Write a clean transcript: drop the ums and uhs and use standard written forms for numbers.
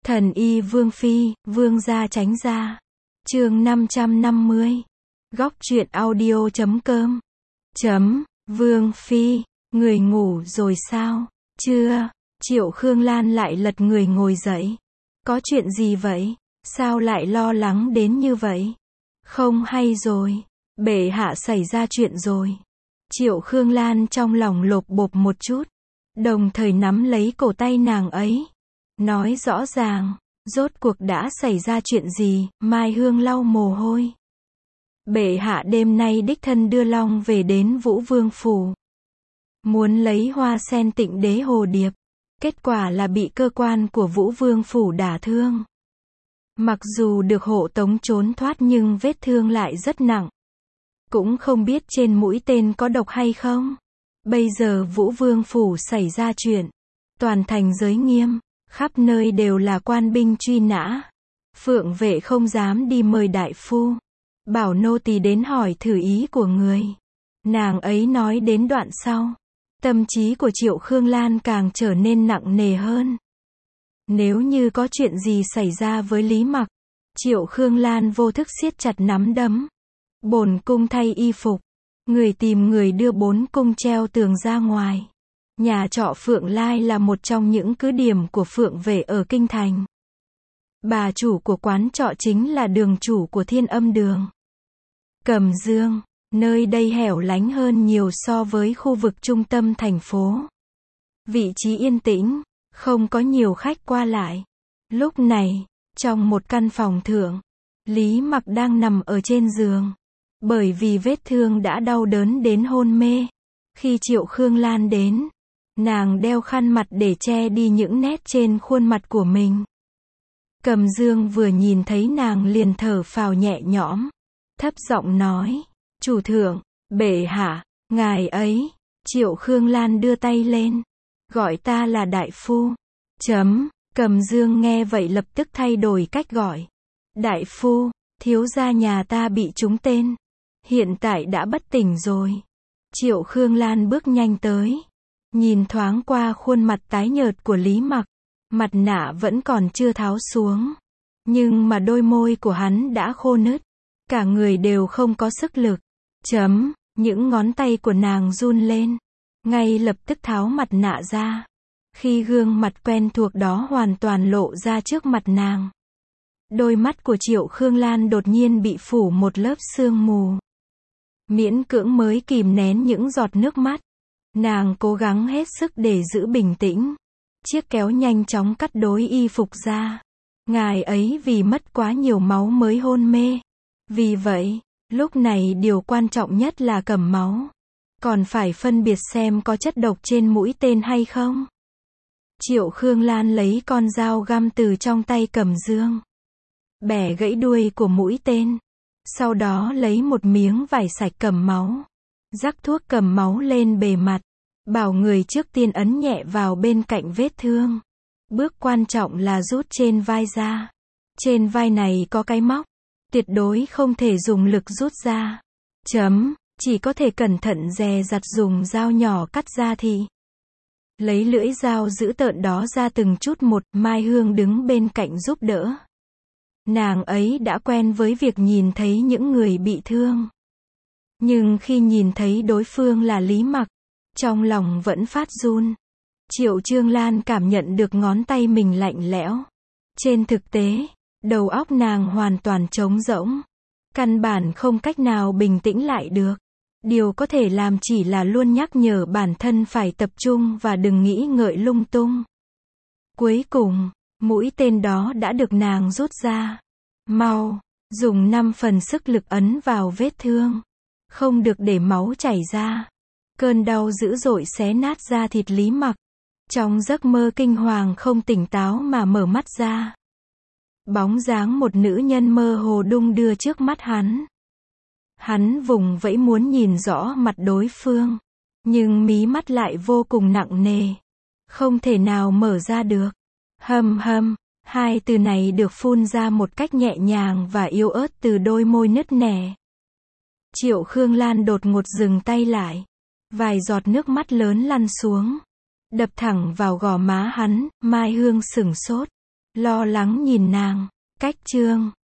Thần y Vương Phi, Vương gia tránh ra. Chương 550. Góc truyện audio.com. Vương Phi, người ngủ rồi sao? Chưa. Triệu Khương Lan lại lật người ngồi dậy. Có chuyện gì vậy? Sao lại lo lắng đến như vậy? Không hay rồi. Bệ hạ xảy ra chuyện rồi. Triệu Khương Lan trong lòng lột bột một chút. Đồng thời nắm lấy cổ tay nàng ấy. Nói rõ ràng, rốt cuộc đã xảy ra chuyện gì? Mai Hương lau mồ hôi. Bệ hạ đêm nay đích thân đưa Long về đến Vũ Vương phủ. Muốn lấy hoa sen Tịnh Đế hồ điệp. Kết quả là bị cơ quan của Vũ Vương phủ đả thương. Mặc dù được hộ tống trốn thoát nhưng vết thương lại rất nặng. Cũng không biết trên mũi tên có độc hay không. Bây giờ Vũ Vương phủ xảy ra chuyện. Toàn thành giới nghiêm. Khắp nơi đều là quan binh truy nã. Phượng vệ không dám đi mời đại phu. Bảo nô tỳ đến hỏi thử ý của người. Nàng ấy nói đến đoạn sau. Tâm trí của Triệu Khương Lan càng trở nên nặng nề hơn. Nếu như có chuyện gì xảy ra với Lý Mặc. Triệu Khương Lan vô thức siết chặt nắm đấm. Bổn cung thay y phục. Người tìm người đưa 4 cung treo tường ra ngoài. Nhà trọ Phượng Lai là một trong những cứ điểm của Phượng vệ ở Kinh Thành. Bà chủ của quán trọ chính là đường chủ của Thiên Âm Đường. Cẩm Dương, nơi đây hẻo lánh hơn nhiều so với khu vực trung tâm thành phố. Vị trí yên tĩnh, không có nhiều khách qua lại. Lúc này, trong một căn phòng thượng, Lý Mặc đang nằm ở trên giường. Bởi vì vết thương đã đau đớn đến hôn mê. Khi Triệu Khương Lan đến, nàng đeo khăn mặt để che đi những nét trên khuôn mặt của mình. Cẩm Dương vừa nhìn thấy nàng liền thở phào nhẹ nhõm. Thấp giọng nói, chủ thượng, bệ hạ, ngài ấy. Triệu Khương Lan đưa tay lên. Gọi ta là đại phu. Cẩm Dương nghe vậy lập tức thay đổi cách gọi. Đại phu, thiếu gia nhà ta bị trúng tên. Hiện tại đã bất tỉnh rồi. Triệu Khương Lan bước nhanh tới. Nhìn thoáng qua khuôn mặt tái nhợt của Lý Mặc. Mặt nạ vẫn còn chưa tháo xuống. Nhưng mà đôi môi của hắn đã khô nứt. Cả người đều không có sức lực. Những ngón tay của nàng run lên. Ngay lập tức tháo mặt nạ ra. Khi gương mặt quen thuộc đó hoàn toàn lộ ra trước mặt nàng. Đôi mắt của Triệu Khương Lan đột nhiên bị phủ một lớp sương mù. Miễn cưỡng mới kìm nén những giọt nước mắt. Nàng cố gắng hết sức để giữ bình tĩnh. Chiếc kéo nhanh chóng cắt đôi y phục ra. Ngài ấy vì mất quá nhiều máu mới hôn mê. Vì vậy, lúc này điều quan trọng nhất là cầm máu. Còn phải phân biệt xem có chất độc trên mũi tên hay không. Triệu Khương Lan lấy con dao găm từ trong tay Cẩm Dương. Bẻ gãy đuôi của mũi tên. Sau đó lấy một miếng vải sạch cầm máu. Rắc thuốc cầm máu lên bề mặt. Bảo người trước tiên ấn nhẹ vào bên cạnh vết thương. Bước quan trọng là rút trên vai ra. Trên vai này có cái móc. Tuyệt đối không thể dùng lực rút ra. Chỉ có thể cẩn thận dè dặt dùng dao nhỏ cắt ra thì. Lấy lưỡi dao dữ tợn đó ra từng chút một. Mai Hương đứng bên cạnh giúp đỡ. Nàng ấy đã quen với việc nhìn thấy những người bị thương. Nhưng khi nhìn thấy đối phương là Lý Mặc, trong lòng vẫn phát run. Triệu Khương Lan cảm nhận được ngón tay mình lạnh lẽo. Trên thực tế, đầu óc nàng hoàn toàn trống rỗng. Căn bản không cách nào bình tĩnh lại được. Điều có thể làm chỉ là luôn nhắc nhở bản thân phải tập trung và đừng nghĩ ngợi lung tung. Cuối cùng, mũi tên đó đã được nàng rút ra. Mau, dùng 5 phần sức lực ấn vào vết thương. Không được để máu chảy ra. Cơn đau dữ dội xé nát da thịt Lý Mặc. Trong giấc mơ kinh hoàng không tỉnh táo mà mở mắt ra. Bóng dáng một nữ nhân mơ hồ đung đưa trước mắt hắn. Hắn vùng vẫy muốn nhìn rõ mặt đối phương. Nhưng mí mắt lại vô cùng nặng nề. Không thể nào mở ra được. Hai từ này được phun ra một cách nhẹ nhàng và yếu ớt từ đôi môi nứt nẻ. Triệu Khương Lan đột ngột dừng tay lại. Vài giọt nước mắt lớn lăn xuống. Đập thẳng vào gò má hắn. Mai Hương sửng sốt. lo lắng nhìn nàng. Cách chương